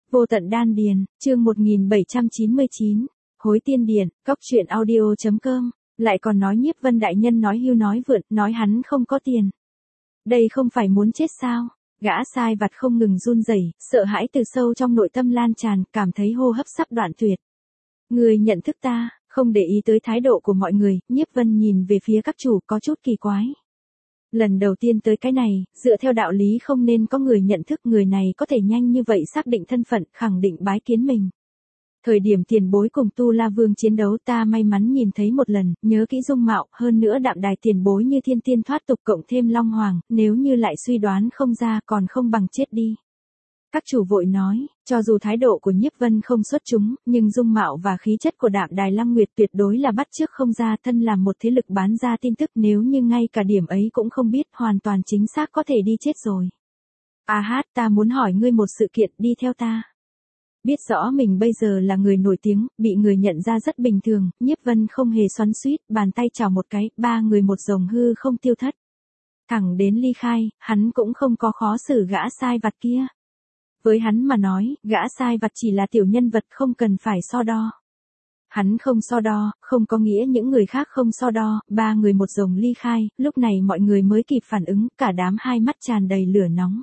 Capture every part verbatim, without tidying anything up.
Vô tận đan điền, chương một nghìn bảy trăm chín mươi chín, hối tiên điển, cóc truyện audio chấm com, lại còn nói Nhiếp Vân đại nhân nói hưu nói vượn, nói hắn không có tiền. Đây không phải muốn chết sao? Gã sai vặt không ngừng run rẩy, sợ hãi từ sâu trong nội tâm lan tràn, cảm thấy hô hấp sắp đoạn tuyệt. Người nhận thức ta, không để ý tới thái độ của mọi người, Nhiếp Vân nhìn về phía các chủ có chút kỳ quái. Lần đầu tiên tới cái này, dựa theo đạo lý không nên có người nhận thức người này có thể nhanh như vậy xác định thân phận, khẳng định bái kiến mình. Thời điểm tiền bối cùng Tu La Vương chiến đấu ta may mắn nhìn thấy một lần, nhớ kỹ dung mạo, hơn nữa đạm đài tiền bối như thiên tiên thoát tục cộng thêm Long Hoàng, nếu như lại suy đoán không ra còn không bằng chết đi. Các chủ vội nói, cho dù thái độ của Nhiếp Vân không xuất chúng, nhưng dung mạo và khí chất của đạm đài Lăng Nguyệt tuyệt đối là bắt chước không ra, thân làm một thế lực bán ra tin tức, nếu như ngay cả điểm ấy cũng không biết, hoàn toàn chính xác có thể đi chết rồi. A hát, ta muốn hỏi ngươi một sự kiện, đi theo ta. Biết rõ mình bây giờ là người nổi tiếng, bị người nhận ra rất bình thường, Nhiếp Vân không hề xoắn xuýt, bàn tay chào một cái, ba người một dòng hư không tiêu thất. Thẳng đến ly khai, hắn cũng không có khó xử gã sai vặt kia. Với hắn mà nói, gã sai vặt chỉ là tiểu nhân vật không cần phải so đo. Hắn không so đo, không có nghĩa những người khác không so đo, ba người một dòng ly khai, lúc này mọi người mới kịp phản ứng, cả đám hai mắt tràn đầy lửa nóng.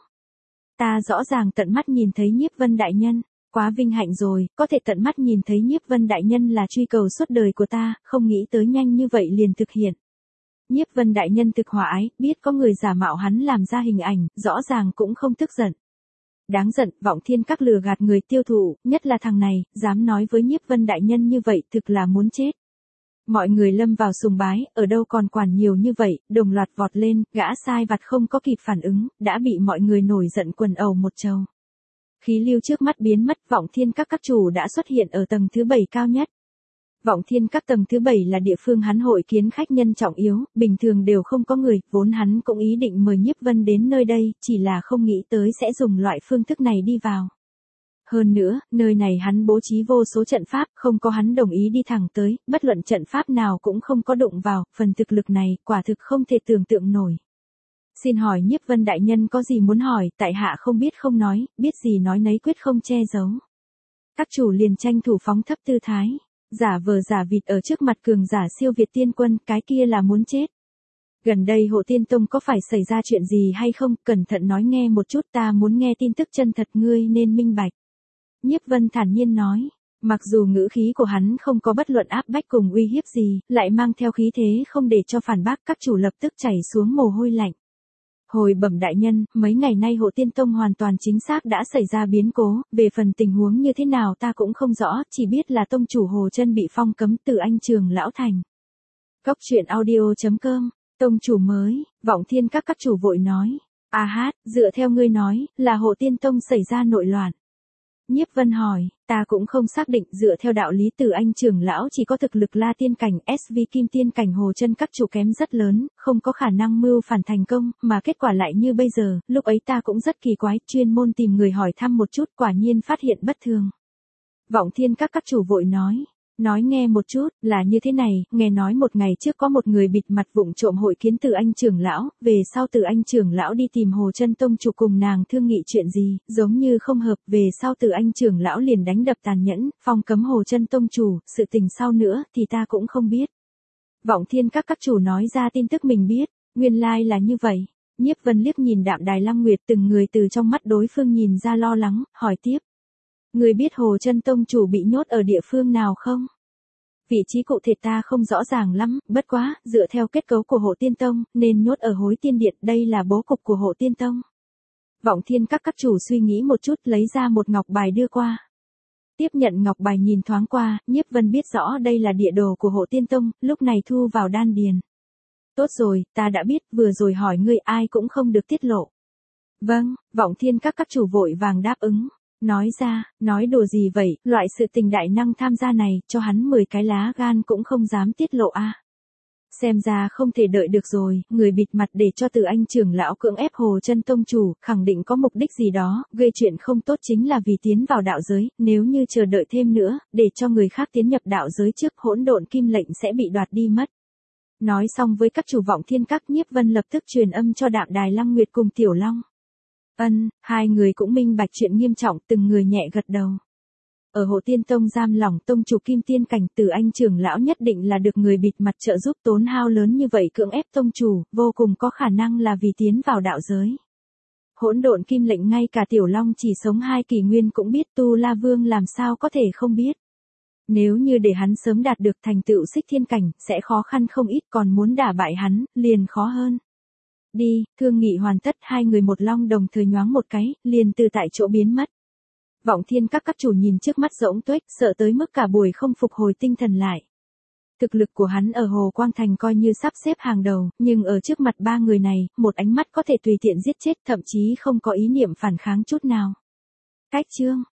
Ta rõ ràng tận mắt nhìn thấy Nhiếp Vân đại nhân, quá vinh hạnh rồi, có thể tận mắt nhìn thấy Nhiếp Vân đại nhân là truy cầu suốt đời của ta, không nghĩ tới nhanh như vậy liền thực hiện. Nhiếp Vân đại nhân thực hòa ái, biết có người giả mạo hắn làm ra hình ảnh, rõ ràng cũng không tức giận. Đáng giận, Vọng Thiên Các lừa gạt người tiêu thụ, nhất là thằng này, dám nói với Nhiếp Vân đại nhân như vậy, thực là muốn chết. Mọi người lâm vào sùng bái, ở đâu còn quản nhiều như vậy, đồng loạt vọt lên, gã sai vặt không có kịp phản ứng, đã bị mọi người nổi giận quần ầu một trầu. Khí lưu trước mắt biến mất, Vọng Thiên Các các chủ đã xuất hiện ở tầng thứ bảy cao nhất. Vọng Thiên Các tầng thứ bảy là địa phương hắn hội kiến khách nhân trọng yếu, bình thường đều không có người, vốn hắn cũng ý định mời Nhiếp Vân đến nơi đây, chỉ là không nghĩ tới sẽ dùng loại phương thức này đi vào. Hơn nữa, nơi này hắn bố trí vô số trận pháp, không có hắn đồng ý đi thẳng tới, bất luận trận pháp nào cũng không có đụng vào, phần thực lực này, quả thực không thể tưởng tượng nổi. Xin hỏi Nhiếp Vân đại nhân có gì muốn hỏi, tại hạ không biết không nói, biết gì nói nấy quyết không che giấu. Các chủ liền tranh thủ phóng thấp tư thái. Giả vờ giả vịt ở trước mặt cường giả siêu việt tiên quân, cái kia là muốn chết. Gần đây Hộ Tiên Tông có phải xảy ra chuyện gì hay không, cẩn thận nói nghe một chút, ta muốn nghe tin tức chân thật, ngươi nên minh bạch. Nhiếp Vân thản nhiên nói, mặc dù ngữ khí của hắn không có bất luận áp bách cùng uy hiếp gì, lại mang theo khí thế không để cho phản bác, các chủ lập tức chảy xuống mồ hôi lạnh. Hồi bẩm đại nhân, mấy ngày nay Hộ Tiên Tông hoàn toàn chính xác đã xảy ra biến cố, về phần tình huống như thế nào ta cũng không rõ, chỉ biết là tông chủ Hồ Chân bị phong cấm từ anh trường lão thành. Cóc truyện audio chấm com, tông chủ mới, Vọng Thiên Các các chủ vội nói, a hát, dựa theo ngươi nói, là Hộ Tiên Tông xảy ra nội loạn. Nhiếp Vân hỏi, ta cũng không xác định, dựa theo đạo lý từ anh trưởng lão chỉ có thực lực La tiên cảnh, ét vê kim tiên cảnh Hồ Chân các chủ kém rất lớn, không có khả năng mưu phản thành công, mà kết quả lại như bây giờ, lúc ấy ta cũng rất kỳ quái, chuyên môn tìm người hỏi thăm một chút, quả nhiên phát hiện bất thường. Vọng Thiên Các các chủ vội nói, nói nghe một chút, là như thế này, nghe nói một ngày trước có một người bịt mặt vụng trộm hội kiến từ anh trưởng lão, về sau từ anh trưởng lão đi tìm Hồ Chân tông chủ cùng nàng thương nghị chuyện gì, giống như không hợp, về sau từ anh trưởng lão liền đánh đập tàn nhẫn, phong cấm Hồ Chân tông chủ, sự tình sau nữa thì ta cũng không biết. Vọng Thiên Các các chủ nói ra tin tức mình biết, nguyên lai là như vậy. Nhiếp Vân liếc nhìn đạm đài Lăng Nguyệt, từng người từ trong mắt đối phương nhìn ra lo lắng, hỏi tiếp. Người biết Hồ Chân tông chủ bị nhốt ở địa phương nào không? Vị trí cụ thể ta không rõ ràng lắm, bất quá, dựa theo kết cấu của Hộ Tiên Tông, nên nhốt ở Hối Tiên Điện, đây là bố cục của Hộ Tiên Tông. Vọng Thiên Các các chủ suy nghĩ một chút, lấy ra một ngọc bài đưa qua. Tiếp nhận ngọc bài nhìn thoáng qua, Nhiếp Vân biết rõ đây là địa đồ của Hộ Tiên Tông, lúc này thu vào đan điền. Tốt rồi, ta đã biết, vừa rồi hỏi ngươi ai cũng không được tiết lộ. Vâng, Vọng Thiên Các các chủ vội vàng đáp ứng. Nói ra, nói đùa gì vậy, loại sự tình đại năng tham gia này, cho hắn mười cái lá gan cũng không dám tiết lộ a. À. Xem ra không thể đợi được rồi, người bịt mặt để cho từ anh trưởng lão cưỡng ép Hồ Chân tông chủ, khẳng định có mục đích gì đó, gây chuyện không tốt chính là vì tiến vào đạo giới, nếu như chờ đợi thêm nữa, để cho người khác tiến nhập đạo giới trước, hỗn độn kim lệnh sẽ bị đoạt đi mất. Nói xong với các chủ Vọng Thiên Các, Nhiếp Vân lập tức truyền âm cho đạm đài Lăng Nguyệt cùng Tiểu Long. Ân, hai người cũng minh bạch chuyện nghiêm trọng, từng người nhẹ gật đầu. Ở Hộ Tiên Tông giam lỏng tông chủ Kim Tiên Cảnh, Từ Anh trưởng lão nhất định là được người bịt mặt trợ giúp, tốn hao lớn như vậy cưỡng ép tông chủ, vô cùng có khả năng là vì tiến vào đạo giới. Hỗn độn kim lệnh ngay cả Tiểu Long chỉ sống hai kỷ nguyên cũng biết, Tu La Vương làm sao có thể không biết. Nếu như để hắn sớm đạt được thành tựu Xích Thiên Cảnh, sẽ khó khăn không ít, còn muốn đả bại hắn, liền khó hơn. Đi, thương nghị hoàn tất, hai người một long đồng thời nhoáng một cái, liền từ tại chỗ biến mất. Vọng Thiên các các chủ nhìn trước mắt rỗng tuếch, sợ tới mức cả buổi không phục hồi tinh thần lại. Thực lực của hắn ở Hồ Quang Thành coi như sắp xếp hàng đầu, nhưng ở trước mặt ba người này, một ánh mắt có thể tùy tiện giết chết, thậm chí không có ý niệm phản kháng chút nào. Cách chương